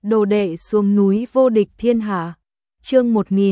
đồ đệ xuống núi vô địch thiên hạ. Chương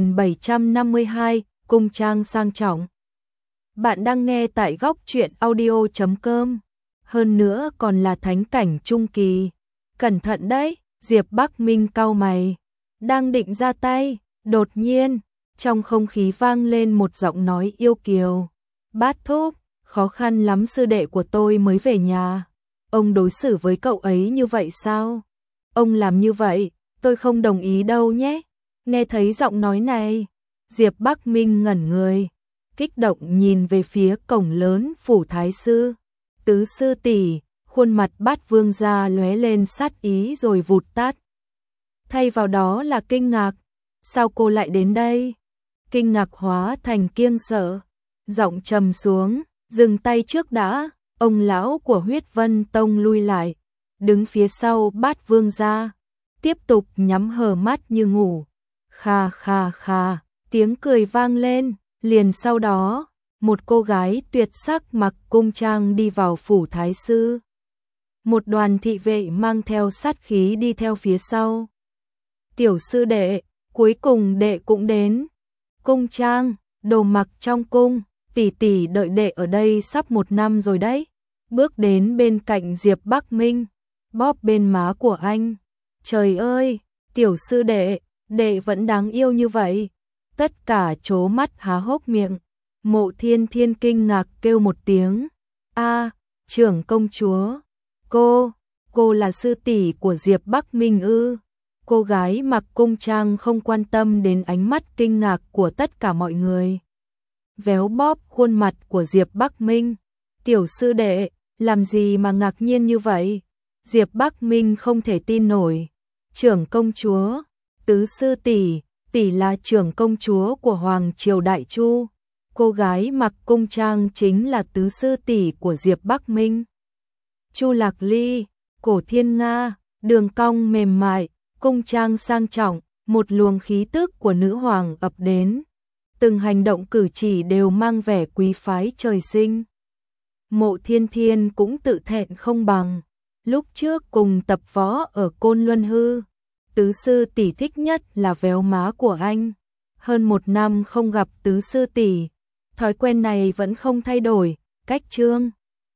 1752, cung trang sang trọng. Bạn đang nghe tại góc truyện audio.com. Hơn nữa còn là thánh cảnh trung kỳ. Cẩn thận đấy, Diệp Bắc Minh cau mày. Đang định ra tay, đột nhiên, trong không khí vang lên một giọng nói yêu kiều. Bát thúc, khó khăn lắm sư đệ của tôi mới về nhà. Ông đối xử với cậu ấy như vậy sao? Ông làm như vậy, tôi không đồng ý đâu nhé. Nghe thấy giọng nói này, Diệp Bắc Minh ngẩn người, kích động nhìn về phía cổng lớn phủ thái sư. Tứ sư tỷ, khuôn mặt Bát Vương gia lóe lên sát ý rồi vụt tắt. Thay vào đó là kinh ngạc, sao cô lại đến đây? Kinh ngạc hóa thành kiêng sợ, giọng trầm xuống, dừng tay trước đã. Ông lão của Huyết Vân Tông lui lại, đứng phía sau Bát Vương gia, tiếp tục nhắm hờ mắt như ngủ. Kha kha kha, tiếng cười vang lên, liền sau đó, một cô gái tuyệt sắc mặc cung trang đi vào phủ thái sư. Một đoàn thị vệ mang theo sát khí đi theo phía sau. Tiểu sư đệ, cuối cùng đệ cũng đến. Cung trang, đồ mặc trong cung, tỷ tỷ đợi đệ ở đây sắp 1 năm rồi đấy. Bước đến bên cạnh Diệp Bắc Minh, bóp bên má của anh. Trời ơi, tiểu sư đệ, đệ vẫn đáng yêu như vậy. Tất cả trố mắt há hốc miệng. Mộ Thiên Thiên kinh ngạc kêu một tiếng. A, trưởng công chúa, cô là sư tỷ của Diệp Bắc Minh ư? Cô gái mặc cung trang không quan tâm đến ánh mắt kinh ngạc của tất cả mọi người. Véo bóp khuôn mặt của Diệp Bắc Minh. Tiểu sư đệ, làm gì mà ngạc nhiên như vậy? Diệp Bắc Minh không thể tin nổi. Trưởng công chúa, tứ sư tỷ, tỷ là trưởng công chúa của Hoàng Triều Đại Chu. Cô gái mặc cung trang chính là tứ sư tỷ của Diệp Bắc Minh. Chu Lạc Ly, Cổ Thiên Nga, đường cong mềm mại, cung trang sang trọng, một luồng khí tức của nữ hoàng ập đến. Từng hành động cử chỉ đều mang vẻ quý phái trời sinh. Mộ Thiên Thiên cũng tự thẹn không bằng. Lúc trước cùng tập võ ở Côn Luân Hư, tứ sư tỷ thích nhất là véo má của anh. Hơn 1 năm không gặp tứ sư tỷ, thói quen này vẫn không thay đổi. Cách Trương